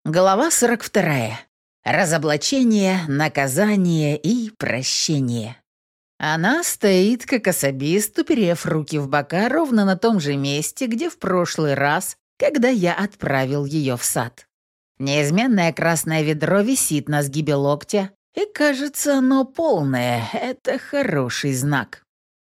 Глава 42. Разоблачение, наказание и прощение. Она стоит, как особист, уперев руки в бока ровно на том же месте, где в прошлый раз, когда я отправил ее в сад. Неизменное красное ведро висит на сгибе локтя, и, кажется, оно полное. Это хороший знак.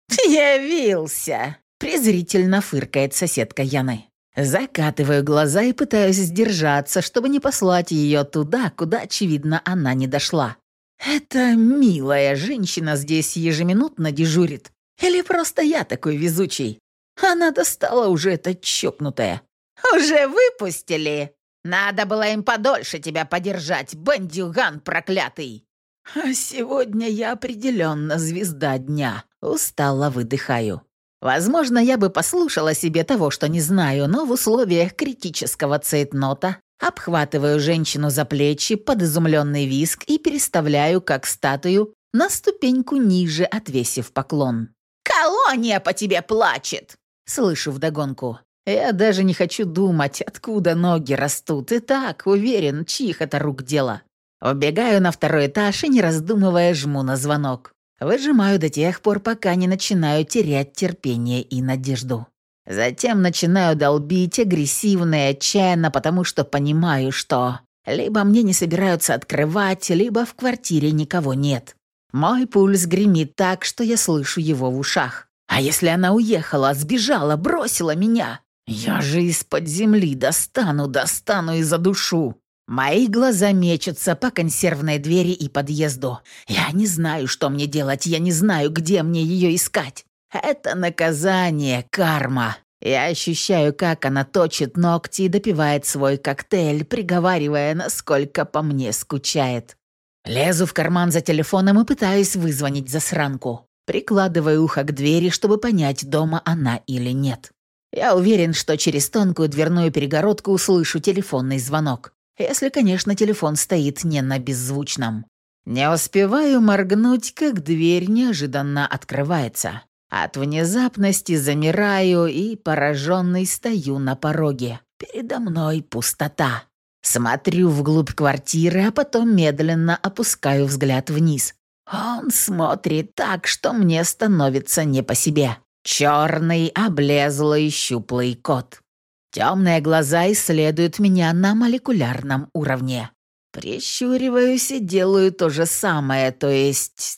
«Явился!» — презрительно фыркает соседка Яны. Закатываю глаза и пытаюсь сдержаться, чтобы не послать ее туда, куда, очевидно, она не дошла. Эта милая женщина здесь ежеминутно дежурит. Или просто я такой везучий? Она достала уже эта чокнутая. «Уже выпустили? Надо было им подольше тебя подержать, бандюган проклятый!» А сегодня я определенно звезда дня. Устало выдыхаю. Возможно, я бы послушала себе того, что не знаю, но в условиях критического цейтнота обхватываю женщину за плечи под изумленный визг и переставляю, как статую, на ступеньку ниже, отвесив поклон. «Колония по тебе плачет!» Слышу вдогонку. Я даже не хочу думать, откуда ноги растут, и так уверен, чьих это рук дело. Убегаю на второй этаж и, не раздумывая, жму на звонок. Выжимаю до тех пор, пока не начинаю терять терпение и надежду. Затем начинаю долбить агрессивно и отчаянно, потому что понимаю, что либо мне не собираются открывать, либо в квартире никого нет. Мой пульс гремит так, что я слышу его в ушах. А если она уехала, сбежала, бросила меня? Я же из-под земли достану и задушу. Мои глаза мечутся по консервной двери и подъезду. Я не знаю, что мне делать, я не знаю, где мне ее искать. Это наказание, карма. Я ощущаю, как она точит ногти и допивает свой коктейль, приговаривая, насколько по мне скучает. Лезу в карман за телефоном и пытаюсь вызвонить засранку. Прикладываю ухо к двери, чтобы понять, дома она или нет. Я уверен, что через тонкую дверную перегородку услышу телефонный звонок. Если, конечно, телефон стоит не на беззвучном. Не успеваю моргнуть, как дверь неожиданно открывается. От внезапности замираю и, пораженный, стою на пороге. Передо мной пустота. Смотрю вглубь квартиры, а потом медленно опускаю взгляд вниз. Он смотрит так, что мне становится не по себе. Черный, облезлый, щуплый кот. Темные глаза исследуют меня на молекулярном уровне. Прищуриваюсь и делаю то же самое, то есть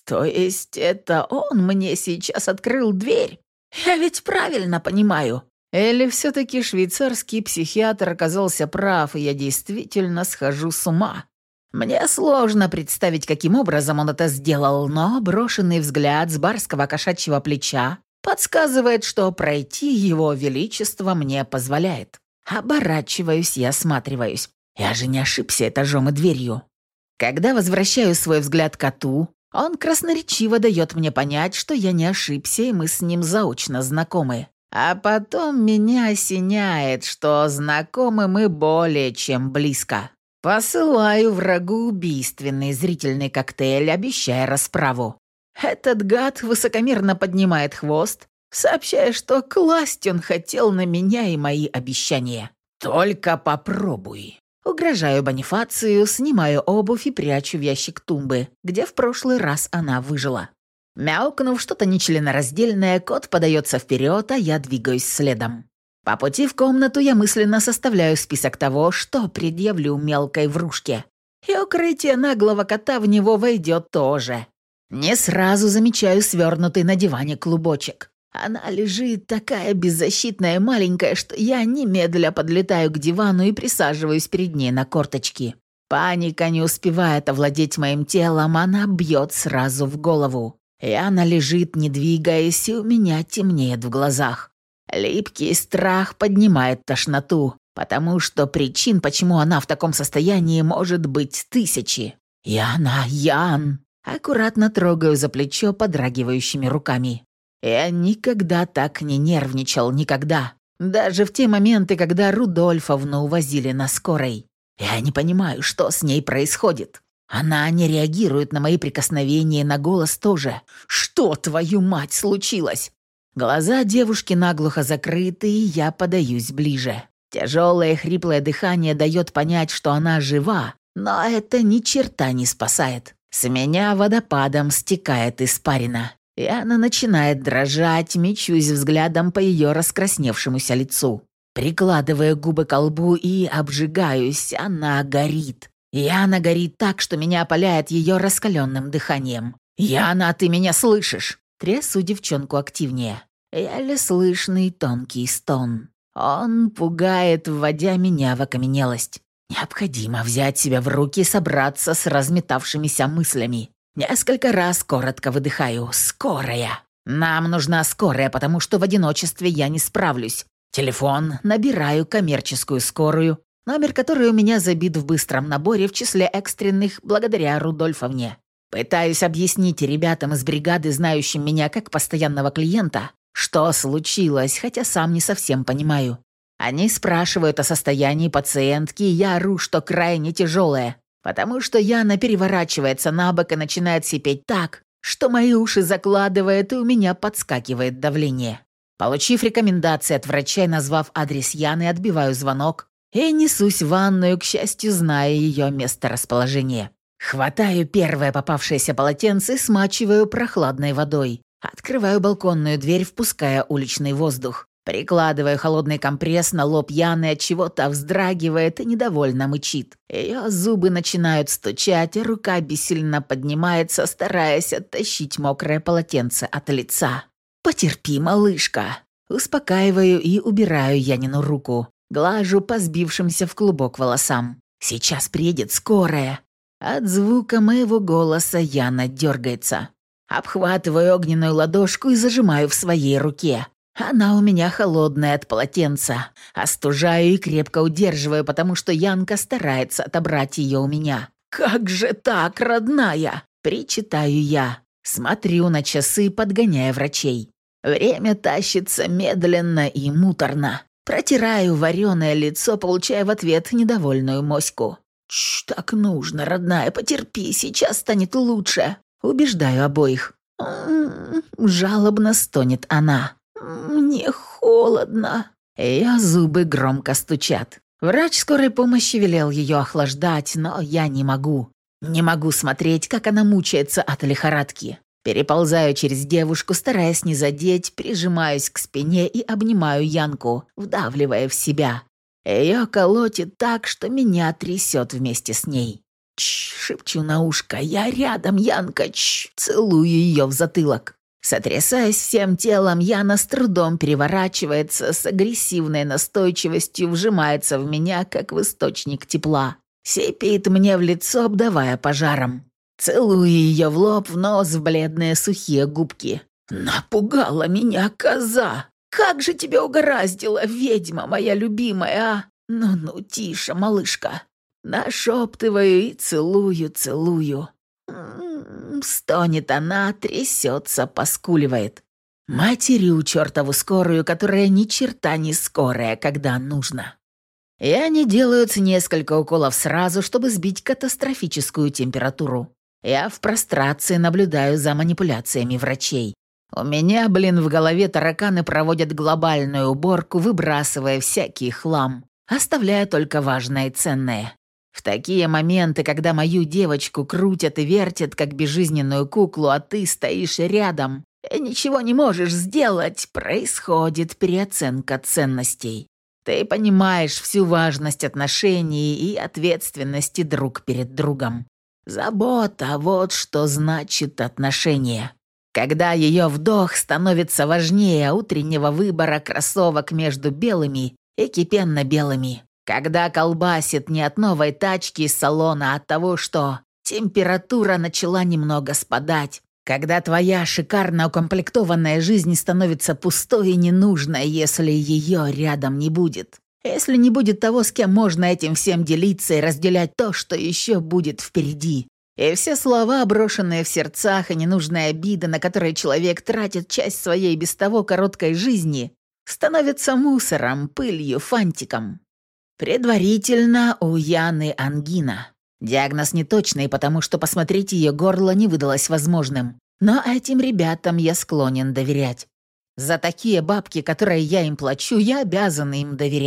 это он мне сейчас открыл дверь? Я ведь правильно понимаю. Или все-таки швейцарский психиатр оказался прав, и я действительно схожу с ума? Мне сложно представить, каким образом он это сделал, но брошенный взгляд с барского кошачьего плеча подсказывает, что пройти его величество мне позволяет. Оборачиваюсь и осматриваюсь. Я же не ошибся этажом и дверью. Когда возвращаю свой взгляд коту, он красноречиво дает мне понять, что я не ошибся, и мы с ним заочно знакомы. А потом меня осеняет, что знакомы мы более чем близко. Посылаю врагу убийственный зрительный коктейль, обещая расправу. Этот гад высокомерно поднимает хвост, сообщая, что класть он хотел на меня и мои обещания. «Только попробуй». Угрожаю Бонифацию, снимаю обувь и прячу в ящик тумбы, где в прошлый раз она выжила. Мяукнув что-то нечленораздельное, кот подается вперед, а я двигаюсь следом. По пути в комнату я мысленно составляю список того, что предъявлю мелкой врушке. И укрытие наглого кота в него войдет тоже. Не сразу замечаю свернутый на диване клубочек. Она лежит такая беззащитная и маленькая, что я немедля подлетаю к дивану и присаживаюсь перед ней на корточки. Паника не успевает овладеть моим телом, она бьет сразу в голову. И она лежит, не двигаясь, и у меня темнеет в глазах. Липкий страх поднимает тошноту, потому что причин, почему она в таком состоянии, может быть тысячи. Ян. Аккуратно трогаю за плечо подрагивающими руками. Я никогда так не нервничал, никогда. Даже в те моменты, когда Рудольфовну увозили на скорой. Я не понимаю, что с ней происходит. Она не реагирует на мои прикосновения, на голос тоже. Что, твою мать, случилось? Глаза девушки наглухо закрыты, и я подаюсь ближе. Тяжелое хриплое дыхание дает понять, что она жива, но это ни черта не спасает. С меня водопадом стекает испарина, и она начинает дрожать, мечусь взглядом по ее раскрасневшемуся лицу. Прикладывая губы к лбу и обжигаюсь, она горит. Яна горит так, что меня опаляет ее раскаленным дыханием. «Яна, ты меня слышишь?» Трясу девчонку активнее. Еле слышный тонкий стон. Он пугает, вводя меня в окаменелость. Необходимо взять себя в руки и собраться с разметавшимися мыслями. Несколько раз коротко выдыхаю. «Скорая!» «Нам нужна скорая, потому что в одиночестве я не справлюсь». Телефон, набираю коммерческую скорую, номер которой у меня забит в быстром наборе в числе экстренных благодаря Рудольфовне. Пытаюсь объяснить ребятам из бригады, знающим меня как постоянного клиента, что случилось, хотя сам не совсем понимаю. Они спрашивают о состоянии пациентки, и я ору, что крайне тяжелое, потому что Яна переворачивается на бок и начинает сипеть так, что мои уши закладывает, и у меня подскакивает давление. Получив рекомендации от врача и назвав адрес Яны, отбиваю звонок и несусь в ванную, к счастью, зная ее месторасположение. Хватаю первое попавшееся полотенце и смачиваю прохладной водой. Открываю балконную дверь, впуская уличный воздух. Прикладываю холодный компресс на лоб Яны, от чего-то вздрагивает и недовольно мычит. Ее зубы начинают стучать, а рука бессильно поднимается, стараясь оттащить мокрое полотенце от лица. «Потерпи, малышка». Успокаиваю и убираю Янину руку. Глажу по сбившимся в клубок волосам. «Сейчас приедет скорая». От звука моего голоса Яна дергается. Обхватываю огненную ладошку и зажимаю в своей руке. Она у меня холодная от полотенца. Остужаю и крепко удерживаю, потому что Янка старается отобрать ее у меня. «Как же так, родная?» – причитаю я. Смотрю на часы, подгоняя врачей. Время тащится медленно и муторно. Протираю вареное лицо, получая в ответ недовольную моську. Так нужно, родная, потерпи, сейчас станет лучше». Убеждаю обоих. Жалобно стонет она. «Мне холодно». Ее зубы громко стучат. Врач скорой помощи велел ее охлаждать, но я не могу. Не могу смотреть, как она мучается от лихорадки. Переползаю через девушку, стараясь не задеть, прижимаюсь к спине и обнимаю Янку, вдавливая в себя. Ее колотит так, что меня трясет вместе с ней. Шепчу на ушко, я рядом, Янка, целую ее в затылок. Сотрясаясь всем телом, Яна с трудом переворачивается, с агрессивной настойчивостью вжимается в меня, как в источник тепла. Сипит мне в лицо, обдавая пожаром. Целую ее в лоб, в нос, в бледные сухие губки. «Напугала меня коза! Как же тебя угораздило, ведьма моя любимая, а? Ну-ну, тише, малышка!» Нашептываю и целую. Стонет она, трясется, поскуливает. Матерю чертову скорую, которая ни черта не скорая, когда нужно. И они делают несколько уколов сразу, чтобы сбить катастрофическую температуру. Я в прострации наблюдаю за манипуляциями врачей. У меня, в голове тараканы проводят глобальную уборку, выбрасывая всякий хлам, оставляя только важное и ценное. В такие моменты, когда мою девочку крутят и вертят, как безжизненную куклу, а ты стоишь рядом и ничего не можешь сделать, происходит переоценка ценностей. Ты понимаешь всю важность отношений и ответственности друг перед другом. Забота – вот что значит отношения. Когда ее вдох становится важнее утреннего выбора кроссовок между белыми и кипенно-белыми. Когда колбасит не от новой тачки из салона, а от того, что температура начала немного спадать. Когда твоя шикарно укомплектованная жизнь становится пустой и ненужной, если ее рядом не будет. Если не будет того, с кем можно этим всем делиться и разделять то, что еще будет впереди. И все слова, брошенные в сердцах, и ненужные обиды, на которые человек тратит часть своей без того короткой жизни, становятся мусором, пылью, фантиком. Предварительно у Яны ангина. Диагноз неточный, потому что посмотреть ее горло не выдалось возможным. Но этим ребятам я склонен доверять. За такие бабки, которые я им плачу, я обязан им доверять.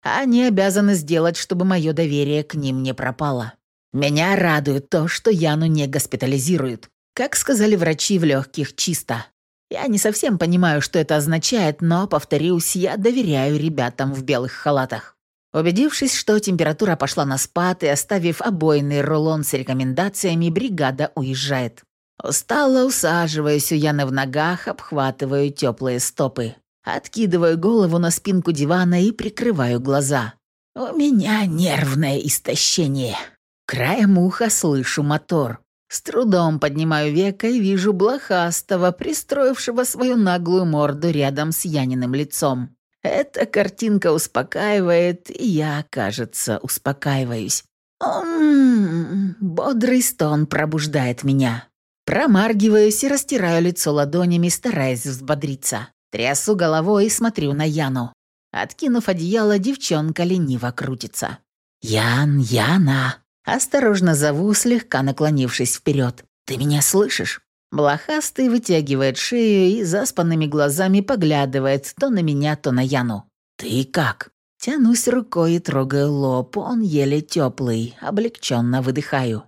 Они обязаны сделать, чтобы мое доверие к ним не пропало. Меня радует то, что Яну не госпитализируют. Как сказали врачи, в легких чисто. Я не совсем понимаю, что это означает, но, повторюсь, я доверяю ребятам в белых халатах. Убедившись, что температура пошла на спад и оставив обойный рулон с рекомендациями, бригада уезжает. Устало усаживаюсь у Яны в ногах, обхватываю теплые стопы. Откидываю голову на спинку дивана и прикрываю глаза. У меня нервное истощение. Краем уха слышу мотор. С трудом поднимаю веко и вижу блохастого, пристроившего свою наглую морду рядом с Яниным лицом. Эта картинка успокаивает, и я, кажется, успокаиваюсь. Бодрый стон пробуждает меня. Промаргиваюсь и растираю лицо ладонями, стараясь взбодриться. Трясу головой и смотрю на Яну. Откинув одеяло, девчонка лениво крутится. Яна!» Осторожно зову, слегка наклонившись вперед. «Ты меня слышишь?» Блохастый вытягивает шею и заспанными глазами поглядывает то на меня, то на Яну. «Ты как?» Тянусь рукой и трогаю лоб, он еле теплый, облегченно выдыхаю.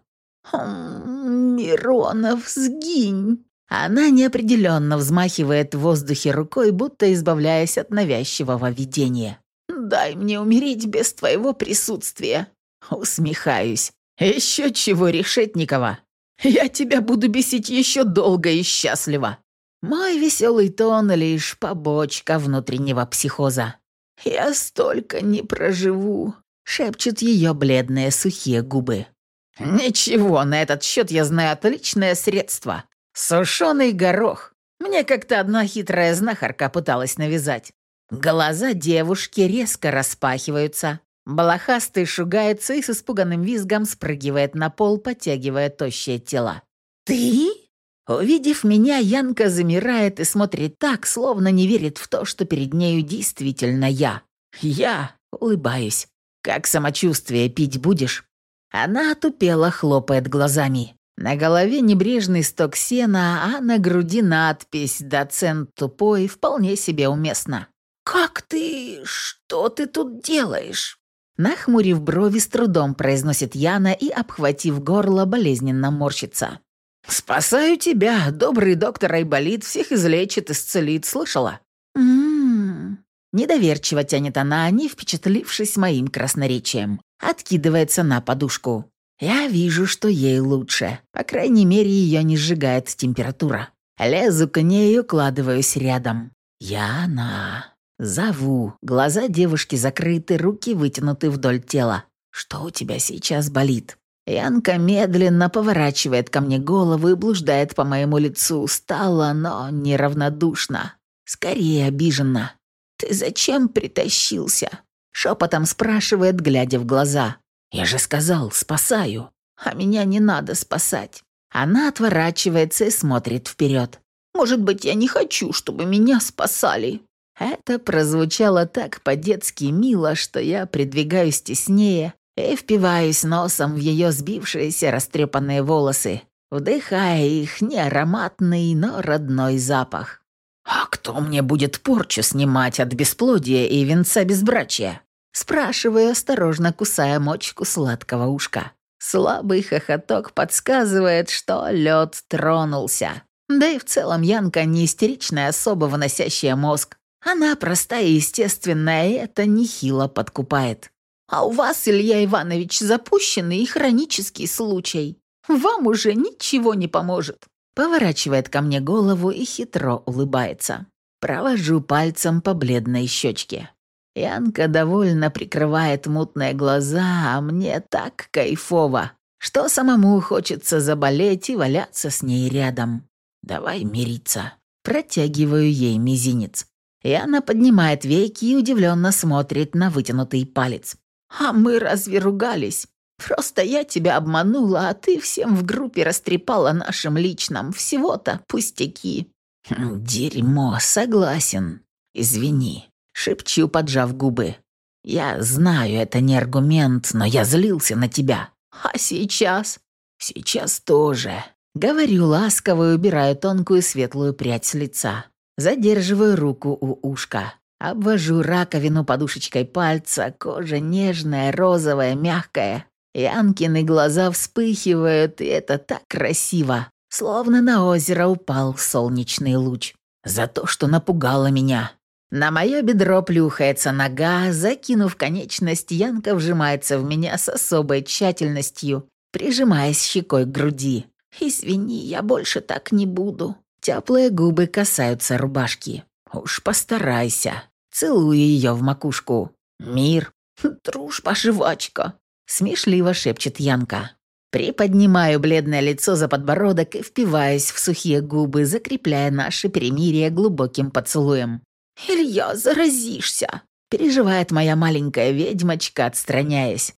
«Миронов, сгинь!» Она неопределенно взмахивает в воздухе рукой, будто избавляясь от навязчивого видения. «Дай мне умереть без твоего присутствия!» Усмехаюсь. «Еще чего, Решетникова? Я тебя буду бесить еще долго и счастливо!» Мой веселый тон — лишь побочка внутреннего психоза. «Я столько не проживу», — шепчут ее бледные сухие губы. «Ничего, на этот счет я знаю отличное средство. Сушеный горох. Мне как-то одна хитрая знахарка пыталась навязать». Глаза девушки резко распахиваются. Блохастый шугается и с испуганным визгом спрыгивает на пол, подтягивая тощее тело. «Ты?» Увидев меня, Янка замирает и смотрит так, словно не верит в то, что перед нею действительно я. Я улыбаюсь. «Как самочувствие, пить будешь?» Она отупело хлопает глазами. На голове небрежный сток сена, а на груди надпись «Доцент тупой» вполне себе уместно. «Как ты? Что ты тут делаешь?» Нахмурив брови, с трудом произносит Яна и, обхватив горло, болезненно морщится. «Спасаю тебя. Добрый доктор Айболит всех излечит, исцелит. Слышала?» Недоверчиво тянет она, не впечатлившись моим красноречием. Откидывается на подушку. Я вижу, что ей лучше. По крайней мере, ее не сжигает температура. Лезу к ней и укладываюсь рядом. «Яна!» Зову. Глаза девушки закрыты, руки вытянуты вдоль тела. «Что у тебя сейчас болит?» Янка медленно поворачивает ко мне голову и блуждает по моему лицу. Устала, но неравнодушно. Скорее обиженно. «Ты зачем притащился?» Шепотом спрашивает, глядя в глаза. «Я же сказал, спасаю. А меня не надо спасать». Она отворачивается и смотрит вперед. «Может быть, я не хочу, чтобы меня спасали?» Это прозвучало так по-детски мило, что я придвигаюсь теснее и впиваюсь носом в ее сбившиеся растрепанные волосы, вдыхая их не ароматный, но родной запах. «А кто мне будет порчу снимать от бесплодия и венца безбрачия?» Спрашиваю, осторожно кусая мочку сладкого ушка. Слабый хохоток подсказывает, что лед тронулся. Да и в целом Янка не истеричная особа, выносящая мозг. Она простая и естественная, и это нехило подкупает. «А у вас, Илья Иванович, запущенный и хронический случай. Вам уже ничего не поможет». Поворачивает ко мне голову и хитро улыбается. Провожу пальцем по бледной щечке. Янка довольно прикрывает мутные глаза, а мне так кайфово, что самому хочется заболеть и валяться с ней рядом. «Давай мириться». Протягиваю ей мизинец. И она поднимает веки и удивленно смотрит на вытянутый палец. «А мы разве ругались? Просто я тебя обманула, а ты всем в группе растрепала нашим личным. Всего-то пустяки». «Дерьмо, согласен. Извини», — шепчу, поджав губы. «Я знаю, это не аргумент, но я злился на тебя». «А сейчас?» «Сейчас тоже». Говорю ласково и убираю тонкую светлую прядь с лица. Задерживаю руку у ушка. Обвожу раковину подушечкой пальца, кожа нежная, розовая, мягкая. Янкины глаза вспыхивают, и это так красиво, словно на озеро упал солнечный луч. За то, что напугала меня. На мое бедро плюхается нога, закинув конечность, Янка вжимается в меня с особой тщательностью, прижимаясь щекой к груди. «Извини, я больше так не буду». Теплые губы касаются рубашки. «Уж постарайся». Целую ее в макушку. «Мир». «Дружба, жвачка», — смешливо шепчет Янка. Приподнимаю бледное лицо за подбородок и впиваюсь в сухие губы, закрепляя наше перемирие глубоким поцелуем. «Илья, заразишься!» — переживает моя маленькая ведьмочка, отстраняясь.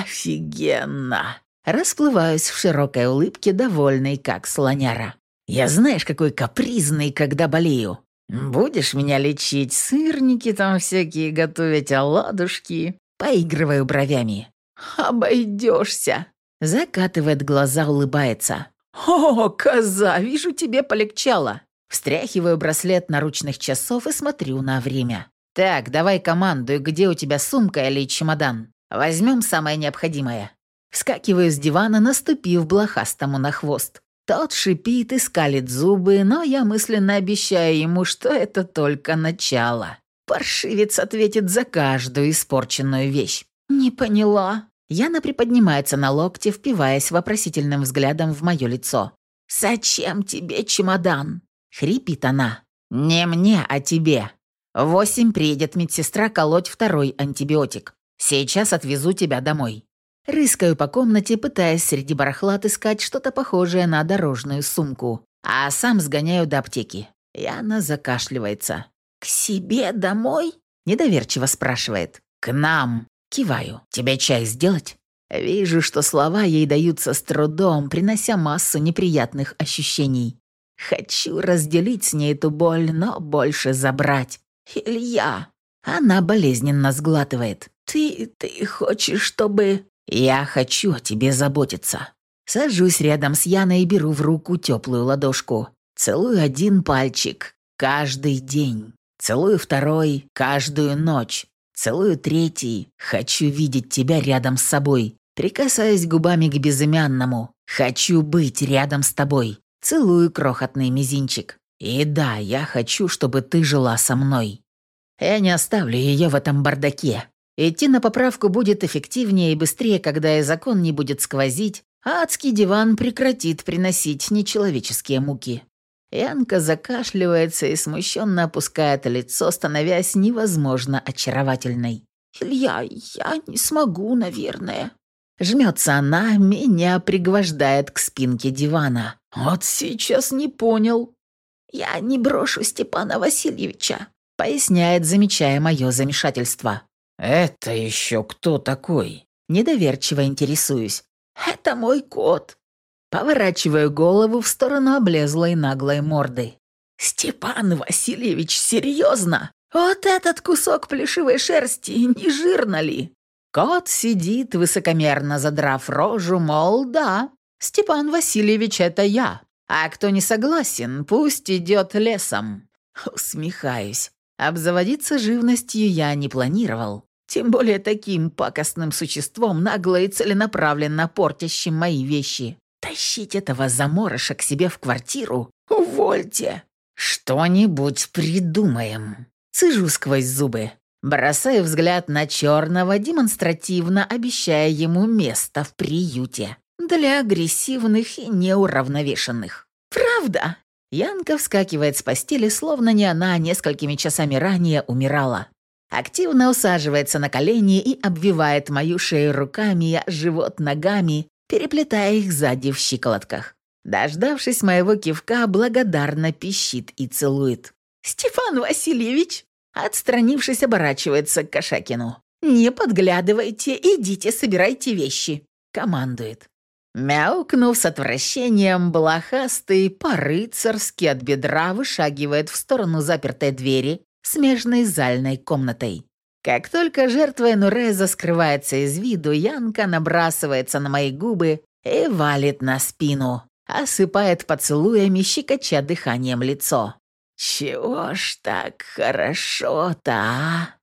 «Офигенно!» Расплываюсь в широкой улыбке, довольной, как слоняра. «Я знаешь, какой капризный, когда болею. Будешь меня лечить, сырники там всякие готовить, оладушки?» Поигрываю бровями. «Обойдешься!» Закатывает глаза, улыбается. «О, коза, вижу, тебе полегчало!» Встряхиваю браслет наручных часов и смотрю на время. «Так, давай командуй, где у тебя сумка или чемодан? Возьмем самое необходимое». Вскакиваю с дивана, наступив блохастому на хвост. Тот шипит и скалит зубы, но я мысленно обещаю ему, что это только начало. Паршивец ответит за каждую испорченную вещь. «Не поняла». Яна приподнимается на локте, впиваясь вопросительным взглядом в мое лицо. «Зачем тебе чемодан?» — хрипит она. «Не мне, а тебе. В 8 приедет медсестра колоть второй антибиотик. Сейчас отвезу тебя домой». Рыскаю по комнате, пытаясь среди барахла отыскать что-то похожее на дорожную сумку, а сам сгоняю до аптеки. Яна закашливается. «К себе домой?» — недоверчиво спрашивает. «К нам». Киваю. «Тебе чай сделать?» Вижу, что слова ей даются с трудом, принося массу неприятных ощущений. Хочу разделить с ней эту боль, но больше забрать. «Илья!» Она болезненно сглатывает. «Ты хочешь, чтобы...» «Я хочу о тебе заботиться». Сажусь рядом с Яной и беру в руку теплую ладошку. Целую один пальчик. Каждый день. Целую второй. Каждую ночь. Целую третий. Хочу видеть тебя рядом с собой. Прикасаюсь губами к безымянному. Хочу быть рядом с тобой. Целую крохотный мизинчик. И да, я хочу, чтобы ты жила со мной. Я не оставлю ее в этом бардаке. Идти на поправку будет эффективнее и быстрее, когда и закон не будет сквозить, а адский диван прекратит приносить нечеловеческие муки. Янка закашливается и смущенно опускает лицо, становясь невозможно очаровательной. «Илья, я не смогу, наверное». Жмется она, меня пригвождает к спинке дивана. «Вот сейчас не понял». «Я не брошу Степана Васильевича», поясняет, замечая мое замешательство. «Это еще кто такой?» Недоверчиво интересуюсь. «Это мой кот». Поворачиваю голову в сторону облезлой наглой морды. «Степан Васильевич, серьезно? Вот этот кусок плешивой шерсти, не жирно ли?» Кот сидит, высокомерно задрав рожу, мол, да, Степан Васильевич, это я. А кто не согласен, пусть идет лесом. Усмехаюсь. Обзаводиться живностью я не планировал. Тем более таким пакостным существом, нагло и целенаправленно портящим мои вещи. Тащить этого заморыша к себе в квартиру? Увольте! Что-нибудь придумаем. Цежу сквозь зубы. Бросаю взгляд на черного, демонстративно обещая ему место в приюте. Для агрессивных и неуравновешенных. Правда? Янка вскакивает с постели, словно не она несколькими часами ранее умирала. Активно усаживается на колени и обвивает мою шею руками, а живот ногами, переплетая их сзади в щиколотках. Дождавшись моего кивка, благодарно пищит и целует. «Степан Васильевич!» Отстранившись, оборачивается к Кошакину. «Не подглядывайте, идите, собирайте вещи», — командует. Мяукнув с отвращением, блохастый по-рыцарски от бедра вышагивает в сторону запертой двери, смежной с зальной комнатой. Как только жертва Энуреза скрывается из виду, Янка набрасывается на мои губы и валит на спину, осыпает поцелуями, щекоча дыханием лицо. «Чего ж так хорошо-то, а?»